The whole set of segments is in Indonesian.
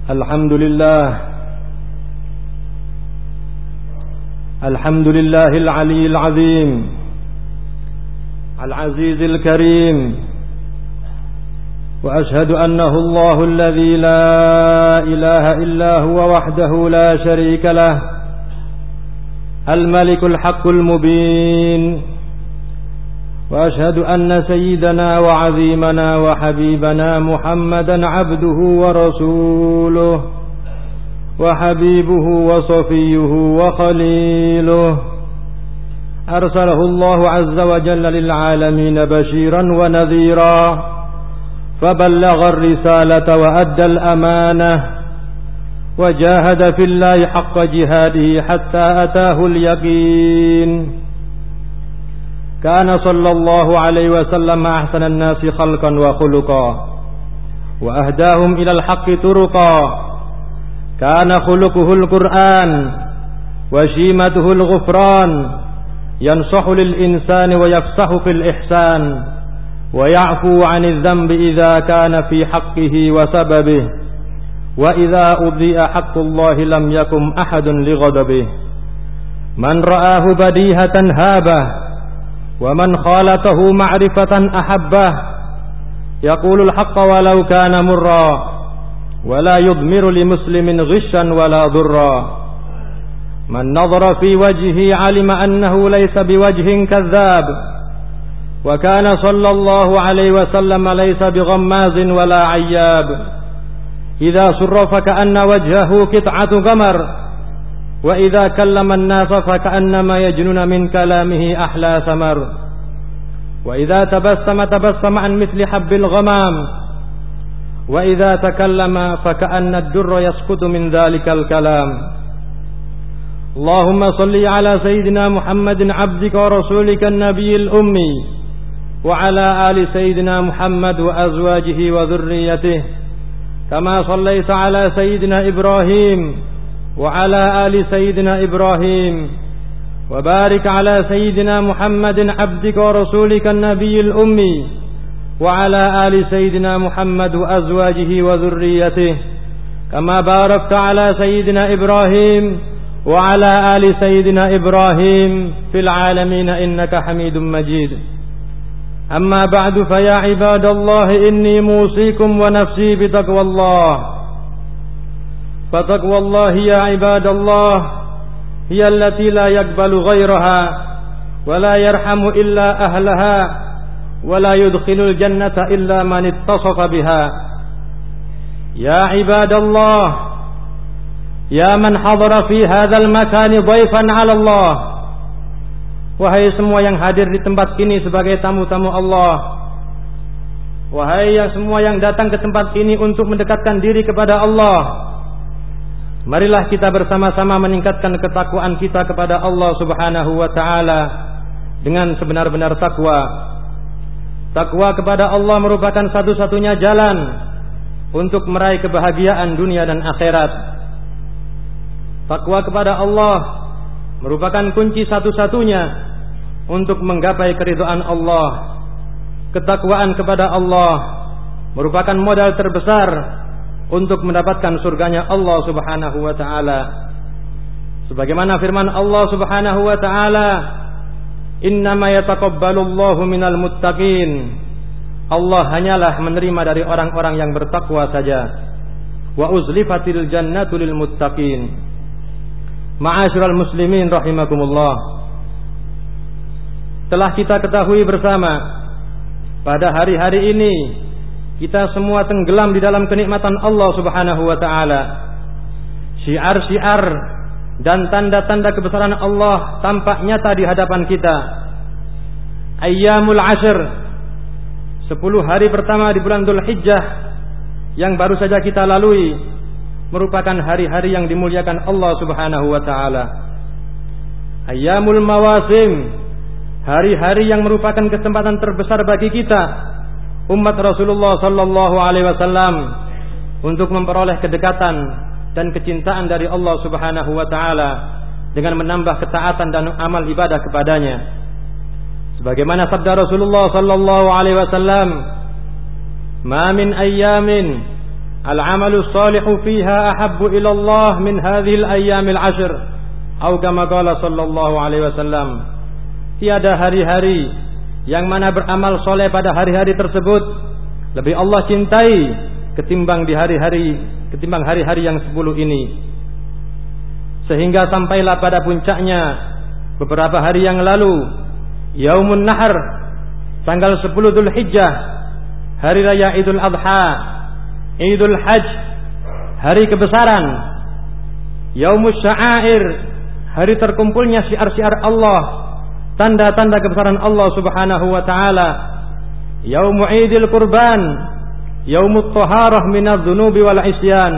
الحمد لله العلي العظيم العزيز الكريم، وأشهد أنه الله الذي لا إله إلا هو وحده لا شريك له، الملك الحق المبين. وأشهد أن سيدنا وعظيمنا وحبيبنا محمدا عبده ورسوله وحبيبه وصفيه وخليله، أرسله الله عز وجل للعالمين بشيرا ونذيرا، فبلغ الرسالة وأدى الأمانة، وجاهد في الله حق جهاده حتى أتاه اليقين. كان صلى الله عليه وسلم أحسن الناس خلقا وخلقا، وأهداهم إلى الحق طرقا. كان خلقه القرآن وشيمته الغفران، ينصح للإنسان ويفصح في الإحسان، ويعفو عن الذنب إذا كان في حقه وسببه، وإذا أضيء حق الله لم يكن أحد لغضبه. من رآه بديهة هابه، ومن خالته معرفة أحبه. يقول الحق ولو كان مرا، ولا يضمر لمسلم غشا ولا ضرا. من نظر في وجهه علم أنه ليس بوجه كذاب، وكان صلى الله عليه وسلم ليس بغماز ولا عياب. إذا سر فكأن وجهه قطعة قمر، وإذا كلم الناس فكأنما يجنون من كلامه أحلى ثمر. وإذا تبسم عن مثل حب الغمام، وإذا تكلم فكأن الدر يسقط من ذلك الكلام. اللهم صل على سيدنا محمد عبدك ورسولك النبي الأمي، وعلى آل سيدنا محمد وأزواجه وذريته، كما صليت على سيدنا إبراهيم وعلى آل سيدنا إبراهيم. وبارك على سيدنا محمد عبدك ورسولك النبي الأمي، وعلى آل سيدنا محمد وأزواجه وذريته، كما باركت على سيدنا إبراهيم وعلى آل سيدنا إبراهيم في العالمين إنك حميد مجيد. أما بعد، فيا عباد الله إني موصيكم ونفسي بتقوى الله. فتقوى الله يا عباد الله هي التي لا يقبل غيرها، ولا يرحم إلا أهلها، ولا يدخل الجنة إلا من اتصف بها. يا عباد الله، يا من حضر في هذا المكان ضيفا على الله. Wahai semua yang hadir di tempat ini sebagai tamu-tamu Allah. Wahai yang semua yang datang ke tempat ini untuk mendekatkan diri kepada Allah. Marilah kita bersama-sama meningkatkan ketakwaan kita kepada Allah Subhanahu wa ta'ala dengan sebenar-benar takwa. Takwa kepada Allah merupakan satu-satunya jalan untuk meraih kebahagiaan dunia dan akhirat. Takwa kepada Allah merupakan kunci satu-satunya untuk menggapai keridhaan Allah. Ketakwaan kepada Allah merupakan modal terbesar untuk mendapatkan surganya Allah Subhanahu wa ta'ala. Sebagaimana firman Allah Subhanahu wa ta'ala, innama yataqabbalullahu minal muttaqin. Allah hanyalah menerima dari orang-orang yang bertakwa saja. Wa uzlifatil jannatu lil muttaqin. Ma'asyiral muslimin rahimakumullah. Telah kita ketahui bersama, pada hari-hari ini kita semua tenggelam di dalam kenikmatan Allah Subhanahu wa ta'ala. Syiar-syiar dan tanda-tanda kebesaran Allah tampak nyata di hadapan kita. Ayyamul Ashr, 10 hari pertama di bulan Dzulhijjah yang baru saja kita lalui, merupakan hari-hari yang dimuliakan Allah Subhanahu wa ta'ala. Ayyamul Mawasim, hari-hari yang merupakan kesempatan terbesar bagi kita umat Rasulullah sallallahu alaihi wasallam untuk memperoleh kedekatan dan kecintaan dari Allah Subhanahu wa ta'ala dengan menambah ketaatan dan amal ibadah kepadanya. Sebagaimana sabda Rasulullah sallallahu alaihi wasallam, "Ma min ayyamin al-amalu shalihu fiha ahabbu ila Allah min hadhil ayyamil 'ashr atau kama qala sallallahu alaihi wasallam. Tiada hari-hari yang mana beramal soleh pada hari-hari tersebut lebih Allah cintai ketimbang hari-hari yang 10 ini. Sehingga sampailah pada puncaknya beberapa hari yang lalu, Yaumun Nahar, tanggal 10 Dzulhijjah, hari raya Idul Adha, Idul Hajj, hari kebesaran, Yaumus Sya'air, hari terkumpulnya syiar-syiar Allah, tanda-tanda kebesaran Allah Subhanahu wa taala, Yaumu Idil Qurban, Yaumut Taharah minadz-dzunubi wal isyan.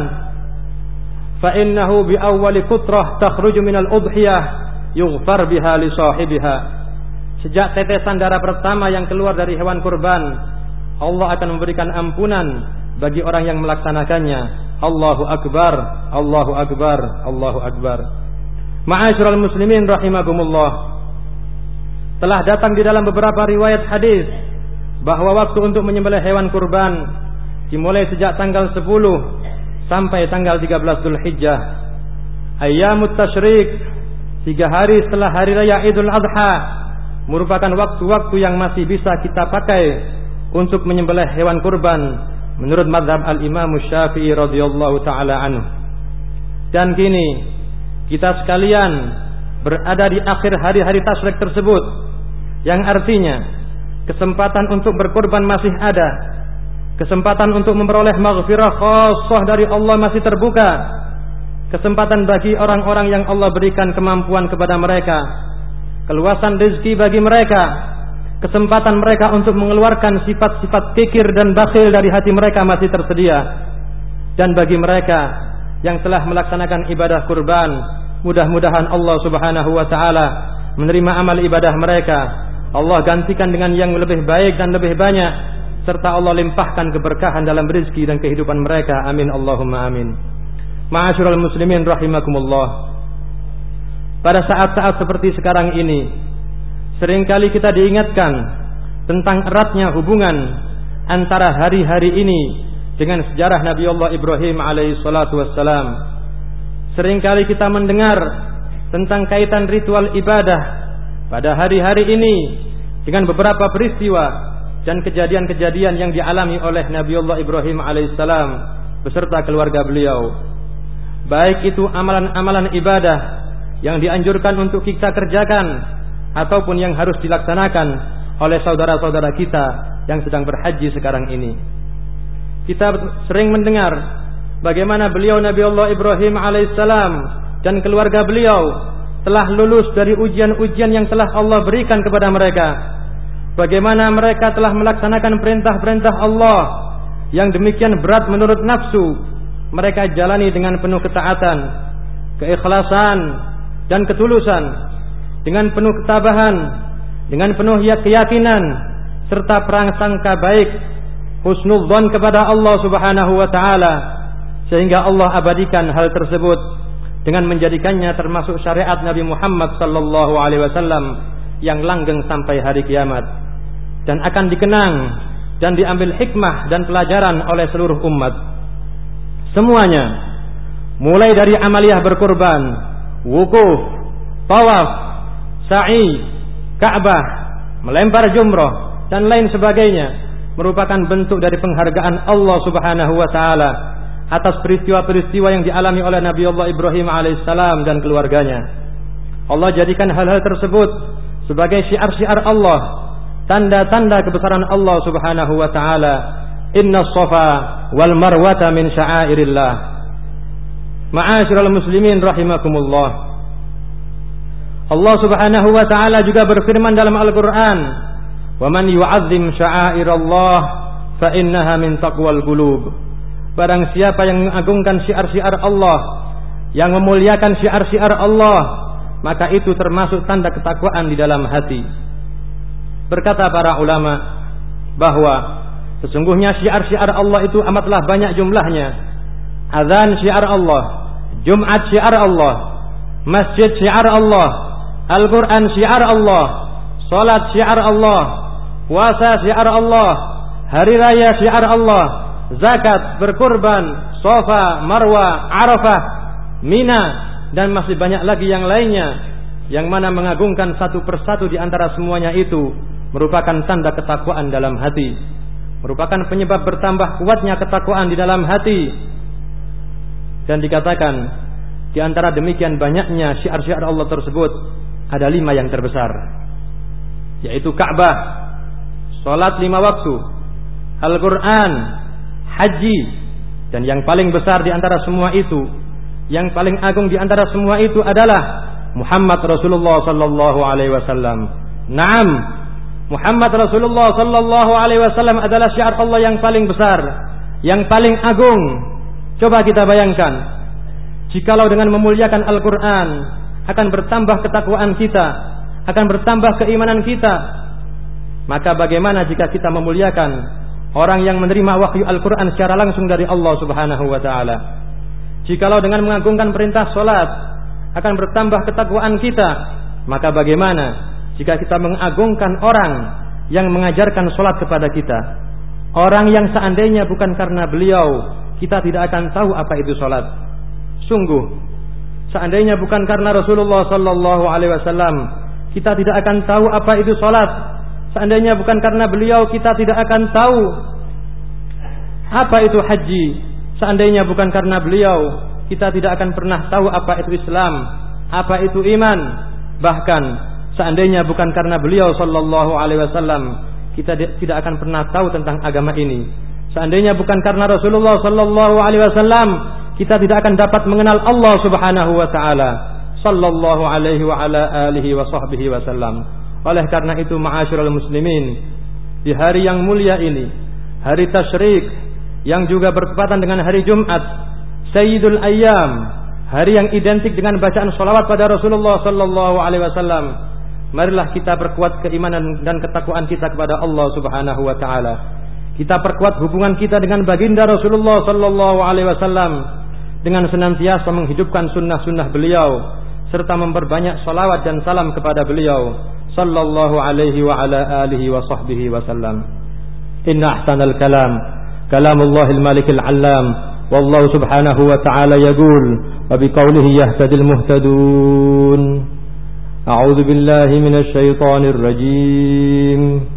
Fa innahu bi awwali qutrah takhruju minal udhiyah yughfar biha li sahibiha. Sejak tetesan darah pertama yang keluar dari hewan kurban, Allah akan memberikan ampunan bagi orang yang melaksanakannya. Allahu akbar, Allahu akbar, Allahu akbar. Ma'asyiral muslimin rahimakumullah. Telah datang di dalam beberapa riwayat hadis bahwa waktu untuk menyembelih hewan kurban dimulai sejak tanggal 10 sampai tanggal 13 Dzulhijjah. Ayyamut tasyrik, 3 hari setelah hari raya Idul Adha, merupakan waktu-waktu yang masih bisa kita pakai untuk menyembelih hewan kurban menurut mazhab al-Imam Syafi'i radhiyallahu taala anhu. Dan kini kita sekalian berada di akhir hari-hari tasyrik tersebut, yang artinya kesempatan untuk berkurban masih ada, kesempatan untuk memperoleh maghfirah khassah dari Allah masih terbuka, kesempatan bagi orang-orang yang Allah berikan kemampuan kepada mereka, keluasan rezeki bagi mereka, kesempatan mereka untuk mengeluarkan sifat-sifat kikir dan bakhil dari hati mereka masih tersedia. Dan bagi mereka yang telah melaksanakan ibadah kurban, mudah-mudahan Allah Subhanahu wa taala menerima amal ibadah mereka. Allah gantikan dengan yang lebih baik dan lebih banyak, serta Allah limpahkan keberkahan dalam rezeki dan kehidupan mereka. Amin Allahumma amin. Ma'asyiral muslimin rahimakumullah. Pada saat-saat seperti sekarang ini, seringkali kita diingatkan tentang eratnya hubungan antara hari-hari ini dengan sejarah Nabi Allah Ibrahim alaihi salatu wassalam. Seringkali kita mendengar tentang kaitan ritual ibadah pada hari-hari ini dengan beberapa peristiwa dan kejadian-kejadian yang dialami oleh Nabi Allah Ibrahim alaihissalam beserta keluarga beliau. Baik itu amalan-amalan ibadah yang dianjurkan untuk kita kerjakan ataupun yang harus dilaksanakan oleh saudara-saudara kita yang sedang berhaji sekarang ini. Kita sering mendengar bagaimana beliau Nabi Allah Ibrahim alaihissalam dan keluarga beliau telah lulus dari ujian-ujian yang telah Allah berikan kepada mereka. Bagaimana mereka telah melaksanakan perintah-perintah Allah yang demikian berat menurut nafsu, mereka jalani dengan penuh ketaatan, keikhlasan dan ketulusan, dengan penuh ketabahan, dengan penuh keyakinan serta prasangka baik, husnudzon kepada Allah Subhanahu wa taala, sehingga Allah abadikan hal tersebut dengan menjadikannya termasuk syariat Nabi Muhammad sallallahu alaihi wasallam yang langgeng sampai hari kiamat, dan akan dikenang dan diambil hikmah dan pelajaran oleh seluruh umat. Semuanya, mulai dari amaliyah berkurban, wukuf, tawaf, sa'i, Ka'bah, melempar jumrah dan lain sebagainya, merupakan bentuk dari penghargaan Allah Subhanahu wa taala atas peristiwa-peristiwa yang dialami oleh Nabi Allah Ibrahim alaihissalam dan keluarganya. Allah jadikan hal-hal tersebut sebagai syiar-syiar Allah, tanda-tanda kebesaran Allah Subhanahu wa taala. Inna Shafa wal Marwata min sya'airillah. Ma'asyiral muslimin rahimakumullah. Allah Subhanahu wa taala juga berfirman dalam Al-Qur'an, "Wa man yu'azzim sya'airallah fa innaha min taqwal qulub." Barang siapa yang mengagungkan syiar-syiar Allah, yang memuliakan syiar-syiar Allah, maka itu termasuk tanda ketakwaan di dalam hati. Berkata para ulama bahwa sesungguhnya syiar-syiar Allah itu amatlah banyak jumlahnya. Azan syiar Allah, Jumat syiar Allah, masjid syiar Allah, Al-Quran syiar Allah, salat syiar Allah, puasa syiar Allah, hari raya syiar Allah, zakat, berkurban, Shafa, Marwah, Arafah, Mina, dan masih banyak lagi yang lainnya, yang mana mengagungkan satu persatu di antara semuanya itu merupakan tanda ketakwaan dalam hati, merupakan penyebab bertambah kuatnya ketakwaan di dalam hati. Dan dikatakan di antara demikian banyaknya syiar-syiar Allah tersebut ada 5 yang terbesar, yaitu Ka'bah, salat 5 waktu, Al-Quran, haji, dan yang paling besar di antara semua itu, yang paling agung di antara semua itu adalah Muhammad Rasulullah sallallahu alaihi wasallam. Naam, Muhammad Rasulullah sallallahu alaihi wasallam adalah syiar Allah yang paling besar, yang paling agung. Coba kita bayangkan, jikalau dengan memuliakan Al-Quran akan bertambah ketakwaan kita, akan bertambah keimanan kita, maka bagaimana jika kita memuliakan orang yang menerima wahyu Al-Quran secara langsung dari Allah subhanahu wa ta'ala? Jikalau dengan mengagungkan perintah salat akan bertambah ketakwaan kita, maka bagaimana jika kita mengagungkan orang yang mengajarkan salat kepada kita, orang yang seandainya bukan karena beliau kita tidak akan tahu apa itu salat. Sungguh, seandainya bukan karena Rasulullah sallallahu alaihi wasallam kita tidak akan tahu apa itu salat. Seandainya bukan karena beliau kita tidak akan tahu apa itu haji. Seandainya bukan karena beliau kita tidak akan pernah tahu apa itu Islam, apa itu iman. Bahkan seandainya bukan karena beliau sallallahu alaihi wasallam kita tidak akan pernah tahu tentang agama ini. Seandainya bukan karena Rasulullah sallallahu alaihi wasallam kita tidak akan dapat mengenal Allah subhanahu wa ta'ala sallallahu alaihi wa ala alihi wa sahbihi wasallam. Oleh karena itu ma'asyiral muslimin, di hari yang mulia ini, hari tasyrik yang juga bertepatan dengan hari Jumat, Sayyidul Ayyam, hari yang identik dengan bacaan sholawat pada Rasulullah sallallahu alaihi wasallam, marilah kita perkuat keimanan dan ketakwaan kita kepada Allah subhanahu wa ta'ala. Kita perkuat hubungan kita dengan baginda Rasulullah sallallahu alaihi wasallam dengan senantiasa menghidupkan sunnah-sunnah beliau serta memperbanyak salawat dan salam kepada beliau sallallahu alaihi wa ala alihi wa sahbihi wasallam. Inna ahsanal kalam kalamullahil malikil allam, wallahu subhanahu wa ta'ala yaqul wa biqaulihi yahtadil muhtadun. A'udzu billahi minasy syaithanir rajim.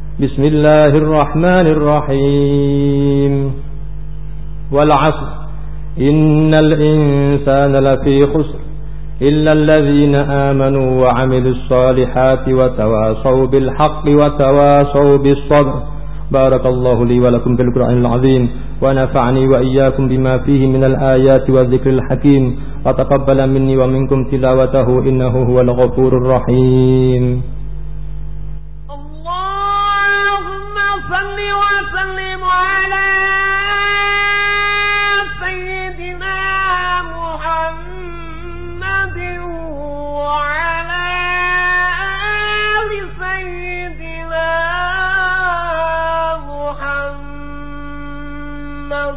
Bismillahirrahmanirrahim. Wal 'asr innal insana lafi khusr illa alladhina amanu wa 'amilus solihati wa tawasaw bil haqqi wa tawasaw bis sabr. Barakallahu li wa lakum bil Qur'anil 'azim wa nafa'ani wa iyyakum bima fihi minal ayati wadh-dhikril hakim wa taqabbala minni wa minkum tilawatahu innahu huwal ghafurur rahim. Salli wa sallim ala sayyidina Muhammadin wa ala ali sayyidina Muhammad.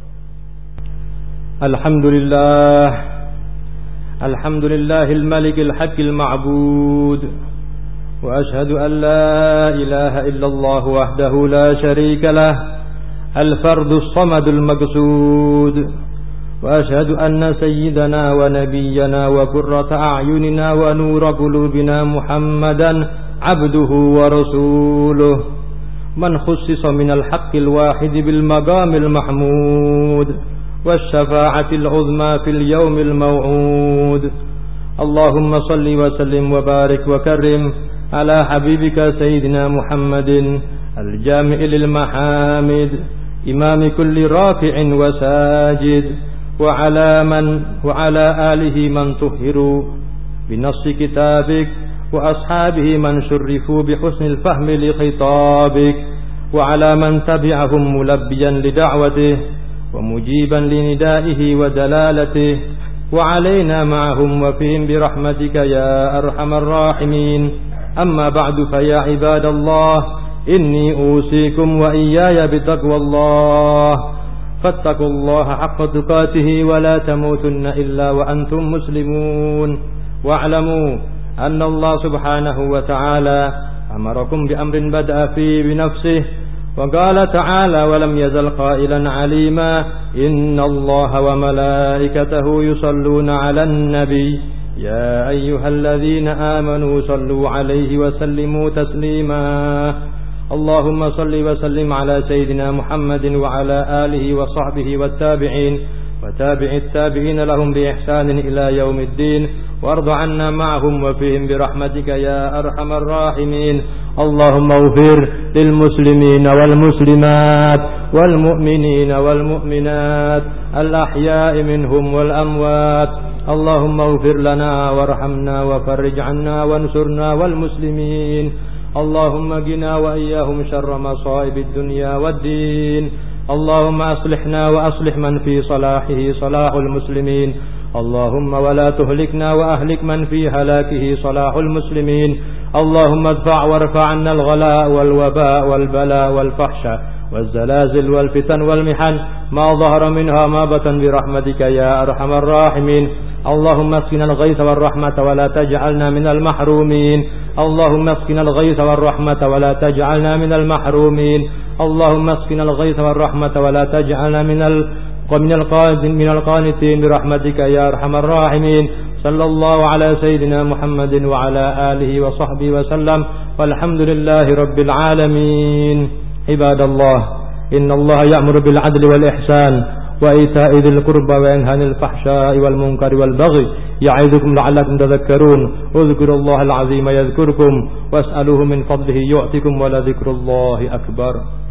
Alhamdulillahil malikil haqqil ma'bud. وأشهد أن لا إله إلا الله وحده لا شريك له الفرد الصمد المقصود وأشهد أن سيدنا ونبينا وقرة أعيننا ونور قلوبنا محمدا عبده ورسوله من خصص من الحق الواحد بالمقام المحمود والشفاعة العظمى في اليوم الموعود. اللهم صل وسلم وبارك وكرم على حبيبك سيدنا محمد الجامع للمحامد إمام كل رافع وساجد وعلى آله من طهروا بنص كتابك وأصحابه من شرفوا بحسن الفهم لخطابك وعلى من تبعهم ملبيا لدعوته ومجيبا لندائه ودلالته وعلينا معهم وفيهم برحمتك يا أرحم الراحمين. أما بعد فيا عباد الله إني أوصيكم وإياي بتقوى الله فاتقوا الله حق تقاته ولا تموتن إلا وأنتم مسلمون واعلموا أن الله سبحانه وتعالى أمركم بأمر بدأ فيه بنفسه وقال تعالى ولم يزل قائلا عليما إن الله وملائكته يصلون على النبي يا أيها الذين آمنوا صلوا عليه وسلموا تسليما اللهم صل وسلم على سيدنا محمد وعلى آله وصحبه والتابعين وتابع التابعين لهم بإحسان إلى يوم الدين وارض عنا معهم وفيهم برحمتك يا أرحم الراحمين اللهم اغفر للمسلمين والمسلمات والمؤمنين والمؤمنات الأحياء منهم والأموات اللهم اغفر لنا وارحمنا وفرج عنا وانصرنا والمسلمين اللهم قنا وإياهم شر مصائب الدنيا والدين اللهم أصلحنا وأصلح من في صلاحه صلاح المسلمين اللهم ولا تهلكنا وأهلك من في هلاكه صلاح المسلمين اللهم ادفع وارفع عنا الغلاء والوباء والبلاء والفحشاء والزلازل والفتن والمحن ما ظهر منها ما بطن برحمتك يا أرحم الراحمين اللهم اسقنا الغيث والرحمة ولا تجعلنا من المحرومين اللهم اسقنا الغيث والرحمة ولا تجعلنا من المحرومين اللهم اسقنا الغيث والرحمة ولا تجعلنا من القانتين برحمتك يا أرحم الراحمين صلى الله على سيدنا محمد وعلى آله وصحبه وسلم والحمد لله رب العالمين عباد الله إن الله يأمر بالعدل والإحسان وإيتاء ذي القربى وينهى عن الفحشاء والمنكر والبغي يعظكم لعلكم تذكرون اذكروا الله العظيم يذكركم واسألوه من فضله يعطكم ولذكر الله أكبر